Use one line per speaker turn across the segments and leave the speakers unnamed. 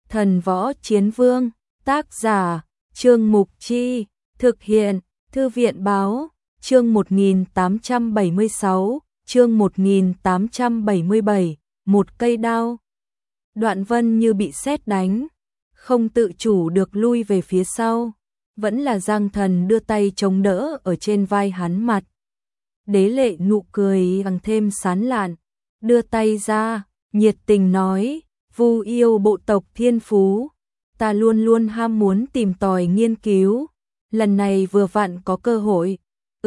Thần Võ Chiến Vương, tác giả, Trương Mục Chi, thực hiện, Thư viện Báo, chương 1876, chương 1877, một cây đao. Đoạn Vân như bị sét đánh, không tự chủ được lui về phía sau, vẫn là Giang Thần đưa tay chống đỡ ở trên vai hắn mặt. Đế Lệ nụ cười càng thêm sán lạn, đưa tay ra, nhiệt tình nói, Vu yêu bộ tộc thiên phú, ta luôn luôn ham muốn tìm tòi nghiên cứu, lần này vừa vặn có cơ hội.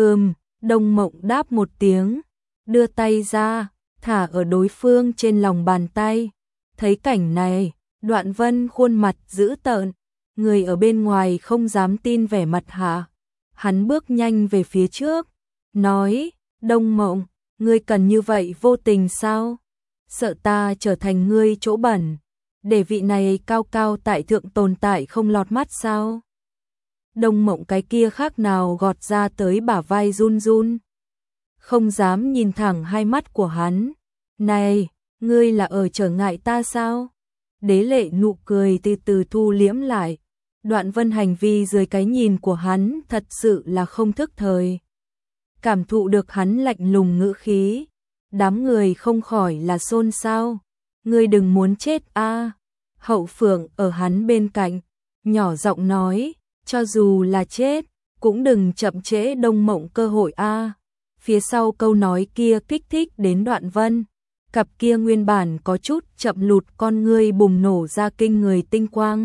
Đông Mộng đáp một tiếng, đưa tay ra, thả ở đối phương trên lòng bàn tay. Thấy cảnh này, Đoạn Vân khuôn mặt dữ tợn, người ở bên ngoài không dám tin vẻ mặt hạ. Hắn bước nhanh về phía trước, nói, Đông Mộng, ngươi cần như vậy vô tình sao? Sợ ta trở thành ngươi chỗ bẩn, để vị này cao cao tại thượng tồn tại không lọt mắt sao? Đông Mộng cái kia khác nào gọt ra tới bả vai run run, không dám nhìn thẳng hai mắt của hắn. Này, ngươi là ở trở ngại ta sao? Đế Lệ nụ cười từ từ thu liễm lại. Đoạn Vân hành vi dưới cái nhìn của hắn thật sự là không thức thời. Cảm thụ được hắn lạnh lùng ngữ khí, đám người không khỏi là xôn xao. Ngươi đừng muốn chết a. Hậu Phượng ở hắn bên cạnh, nhỏ giọng nói, cho dù là chết, cũng đừng chậm trễ Đông Mộng cơ hội a. Phía sau câu nói kia kích thích đến Đoạn Vân, cặp kia nguyên bản có chút chậm lụt con ngươi bùng nổ ra kinh người tinh quang.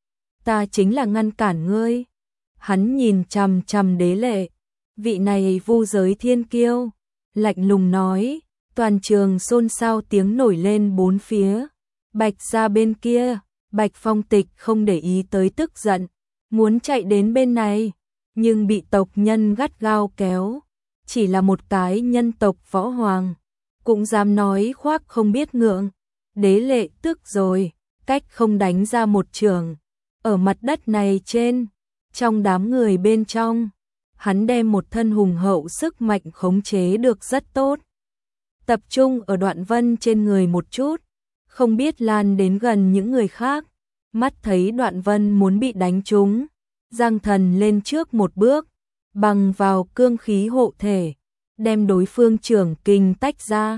Ta chính là ngăn cản ngươi. Hắn nhìn chằm chằm Đế Lệ, vị này vu giới thiên kiêu, lạnh lùng nói. Toàn trường xôn xao tiếng nổi lên bốn phía. Bạch gia bên kia, Bạch Phong Tịch không để ý tới tức giận, muốn chạy đến bên này, nhưng bị tộc nhân gắt gao kéo. Chỉ là một cái nhân tộc võ hoàng, cũng dám nói khoác không biết ngượng. Đế Lệ tức rồi, cách không đánh ra một trường. Ở mặt đất này trên, trong đám người bên trong, hắn đem một thân hùng hậu sức mạnh khống chế được rất tốt. Tập trung ở Đoạn Vân trên người một chút, không biết lan đến gần những người khác. Mắt thấy Đoạn Vân muốn bị đánh trúng, Giang Thần lên trước một bước, bằng vào cương khí hộ thể, đem đối phương trưởng kình tách ra.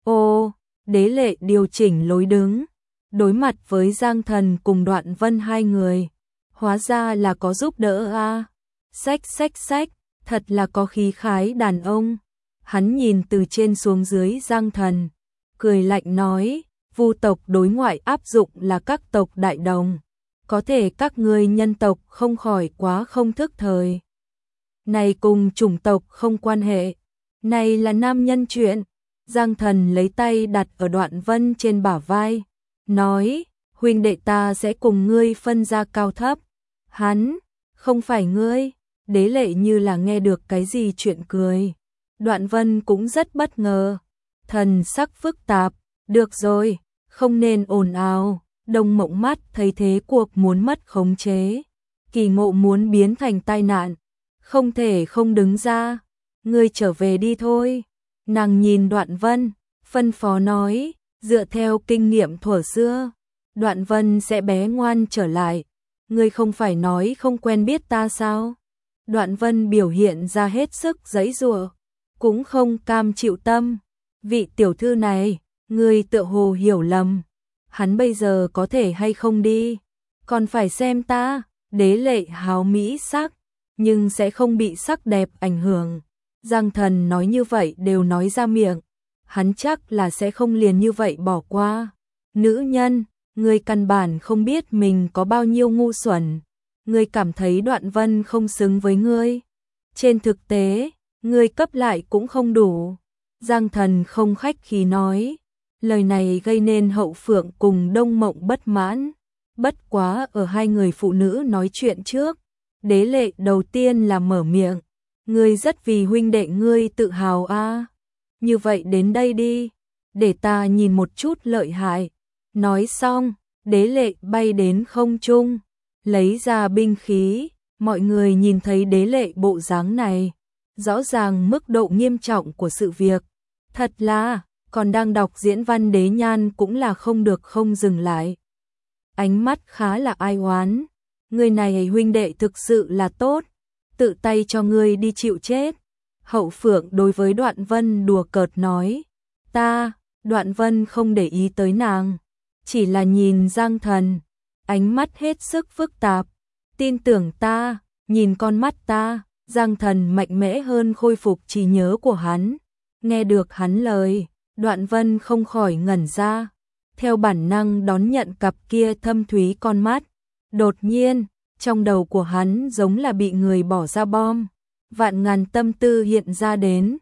Ô, Đế Lệ điều chỉnh lối đứng, đối mặt với Giang Thần cùng Đoạn Vân hai người, hóa ra là có giúp đỡ a. Xách, thật là có khí khái đàn ông. Hắn nhìn từ trên xuống dưới Giang Thần, cười lạnh nói, Vu tộc đối ngoại áp dụng là các tộc đại đồng, có thể các ngươi nhân tộc không khỏi quá không thức thời. Này cùng chủng tộc không quan hệ, này là nam nhân chuyện. Giang Thần lấy tay đặt ở Đoạn Vân trên bả vai, nói, huynh đệ ta sẽ cùng ngươi phân ra cao thấp. Hắn, không phải ngươi. Đế Lệ như là nghe được cái gì chuyện cười. Đoạn Vân cũng rất bất ngờ, thần sắc phức tạp, được rồi, không nên ồn ào. Đông Mộng mắt thấy thế cuộc muốn mất khống chế, kỳ ngộ muốn biến thành tai nạn, không thể không đứng ra. Ngươi trở về đi thôi. Nàng nhìn Đoạn Vân, phân phó nói, dựa theo kinh nghiệm thuở xưa, Đoạn Vân sẽ bé ngoan trở lại. Ngươi không phải nói không quen biết ta sao? Đoạn Vân biểu hiện ra hết sức giãy giụa, cũng không cam chịu tâm. Vị tiểu thư này, ngươi tựa hồ hiểu lầm. Hắn bây giờ có thể hay không đi, còn phải xem ta. Đế Lệ háo mỹ sắc, nhưng sẽ không bị sắc đẹp ảnh hưởng. Giang Thần nói như vậy đều nói ra miệng, hắn chắc là sẽ không liền như vậy bỏ qua. Nữ nhân, ngươi căn bản không biết mình có bao nhiêu ngu xuẩn. Ngươi cảm thấy Đoạn Vân không xứng với ngươi. Trên thực tế, ngươi cấp lại cũng không đủ. Giang Thần không khách khí nói. Lời này gây nên Hậu Phượng cùng Đông Mộng bất mãn. Bất quá ở hai người phụ nữ nói chuyện trước, Đế Lệ đầu tiên là mở miệng. Ngươi rất vì huynh đệ ngươi tự hào a. Như vậy đến đây đi, để ta nhìn một chút lợi hại. Nói xong, Đế Lệ bay đến không trung, lấy ra binh khí. Mọi người nhìn thấy Đế Lệ bộ dáng này, rõ ràng mức độ nghiêm trọng của sự việc. Thật là, còn đang đọc diễn văn Đế Nhan cũng là không được không dừng lại. ánh mắt khá là ai oán. Người này huynh đệ thực sự là tốt, tự tay cho ngươi đi chịu chết. Hậu Phượng đối với Đoạn Vân đùa cợt nói. Đoạn Vân không để ý tới nàng, chỉ là nhìn Giang Thần, ánh mắt hết sức phức tạp. Tin tưởng ta, nhìn con mắt ta. Giang Thần mạnh mẽ hơn khôi phục trí nhớ của hắn. Nghe được hắn lời, Đoạn Vân không khỏi ngẩn ra, theo bản năng đón nhận cặp kia thâm thúy con mắt. Đột nhiên, trong đầu của hắn giống là bị người bỏ ra bom, vạn ngàn tâm tư hiện ra đến.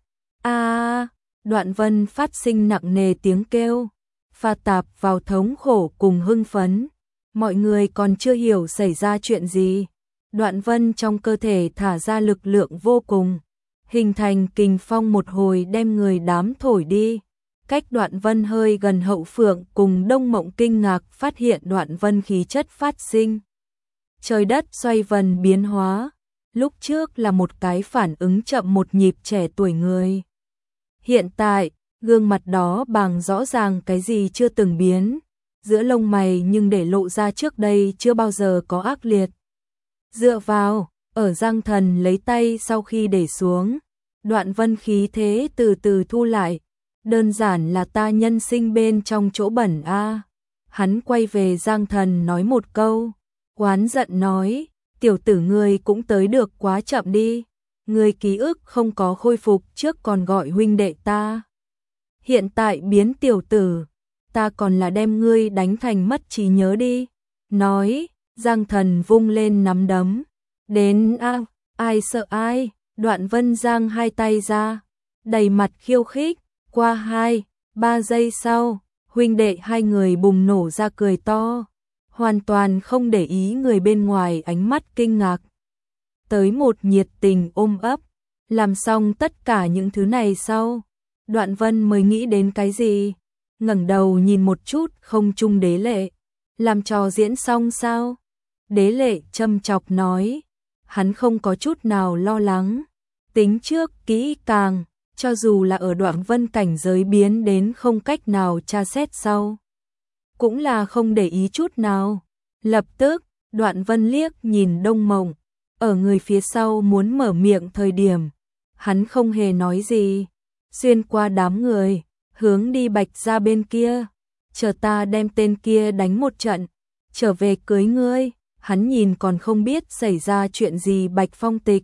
Đoạn Vân phát sinh nặng nề tiếng kêu, pha tạp vào thống khổ cùng hưng phấn. Mọi người còn chưa hiểu xảy ra chuyện gì. Đoạn Vân trong cơ thể thả ra lực lượng vô cùng, hình thành kình phong một hồi đem người đám thổi đi. Cách Đoạn Vân hơi gần, Hậu Phượng cùng Đông Mộng kinh ngạc phát hiện Đoạn Vân khí chất phát sinh. Trời đất xoay vần biến hóa, lúc trước là một cái phản ứng chậm một nhịp trẻ tuổi người. Hiện tại, gương mặt đó bằng rõ ràng cái gì chưa từng biến, giữa lông mày nhưng để lộ ra trước đây chưa bao giờ có ác liệt. Dựa vào, ở Giang Thần lấy tay sau khi để xuống, Đoạn Vân khí thế từ từ thu lại. Đơn giản là ta nhân sinh bên trong chỗ bẩn a. Hắn quay về Giang Thần nói một câu, oán giận nói, tiểu tử ngươi cũng tới được quá chậm đi. Ngươi ký ức không có khôi phục trước còn gọi huynh đệ ta. Hiện tại biến tiểu tử, ta còn là đem ngươi đánh thành mất trí nhớ đi. Nói, Giang Thần vung lên nắm đấm. Đến ai sợ ai. Đoạn Vân giang hai tay ra, đầy mặt khiêu khích. Qua 2-3 giây sau, huynh đệ hai người bùng nổ ra cười to, hoàn toàn không để ý người bên ngoài ánh mắt kinh ngạc. Tới một nhiệt tình ôm ấp, làm xong tất cả những thứ này sau, Đoạn Vân mới nghĩ đến cái gì, ngẩng đầu nhìn một chút không trung Đế Lệ, làm trò diễn xong sao? Đế Lệ châm chọc nói, hắn không có chút nào lo lắng, tính trước kỹ càng. Cho dù là ở Đoạn Vân cảnh giới biến đến không cách nào tra xét sau, cũng là không để ý chút nào. Lập tức, Đoạn Vân liếc nhìn Đông Mộng, ở người phía sau muốn mở miệng thời điểm, hắn không hề nói gì, xuyên qua đám người, hướng đi Bạch gia bên kia, chờ ta đem tên kia đánh một trận, trở về cưới ngươi. Hắn nhìn còn không biết xảy ra chuyện gì Bạch Phong Tịch,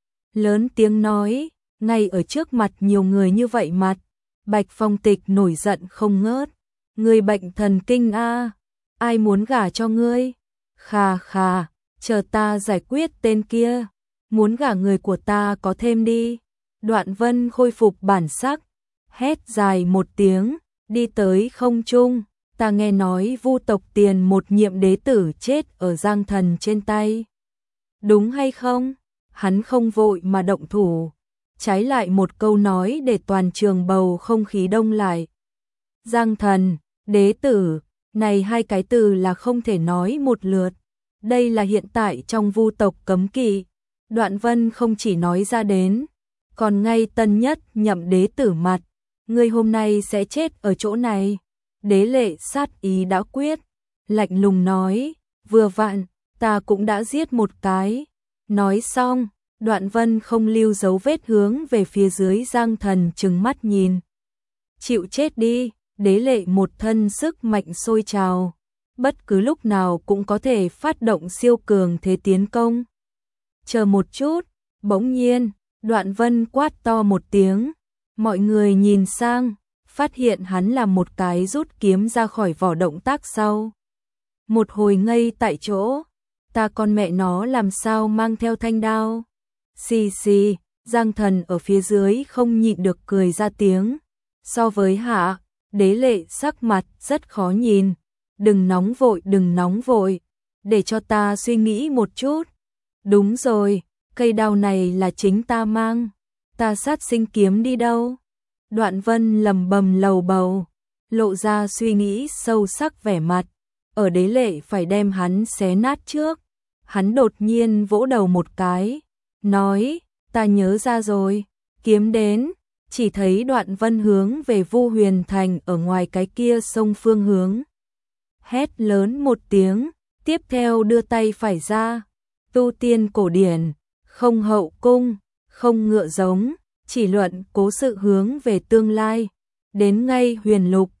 lớn tiếng nói. Ngay ở trước mặt nhiều người như vậy mặt, Bạch Phong Tịch nổi giận không ngớt. Ngươi bệnh thần kinh a, ai muốn gả cho ngươi? Khà khà, chờ ta giải quyết tên kia, muốn gả người của ta có thêm đi. Đoạn Vân khôi phục bản sắc, hét dài một tiếng, đi tới không trung. Ta nghe nói Vu tộc Tiền một nhiệm đế tử chết ở Giang Thần trên tay. Đúng hay không? Hắn không vội mà động thủ, trái lại một câu nói để toàn trường bầu không khí đông lại. Giang Thần, đế tử, này hai cái từ là không thể nói một lượt. Đây là hiện tại trong Vu tộc cấm kỵ. Đoạn Vân không chỉ nói ra đến, còn ngay tân nhất nhậm đế tử mặt, ngươi hôm nay sẽ chết ở chỗ này. Đế Lệ sát ý đã quyết, lạnh lùng nói, vừa vặn, ta cũng đã giết một cái. Nói xong, Đoạn Vân không lưu dấu vết hướng về phía dưới Giang Thần trừng mắt nhìn. Chịu chết đi. Đế Lệ một thân sức mạnh sôi trào, bất cứ lúc nào cũng có thể phát động siêu cường thế tiến công. Chờ một chút, bỗng nhiên, Đoạn Vân quát to một tiếng, mọi người nhìn sang, phát hiện hắn làm một cái rút kiếm ra khỏi vỏ động tác sau. Một hồi ngây tại chỗ, ta con mẹ nó làm sao mang theo thanh đao? Xì xì, Giang Thần ở phía dưới không nhịn được cười ra tiếng. So với Hạ, Đế Lệ sắc mặt rất khó nhìn. Đừng nóng vội, để cho ta suy nghĩ một chút. Đúng rồi, cây đao này là chính ta mang, ta sát sinh kiếm đi đâu? Đoạn Vân lầm bầm lầu bầu, lộ ra suy nghĩ sâu sắc vẻ mặt. Ở Đế Lệ phải đem hắn xé nát trước. Hắn đột nhiên vỗ đầu một cái, nói, ta nhớ ra rồi, kiếm đến. Chỉ thấy Đoạn Vân hướng về Vu Huyền Thành ở ngoài cái kia sông phương hướng. hét lớn một tiếng, tiếp theo đưa tay phải ra, tu tiên cổ điển, không hậu cung, không ngựa giống, chỉ luận cố sự hướng về tương lai, đến ngay huyền lục,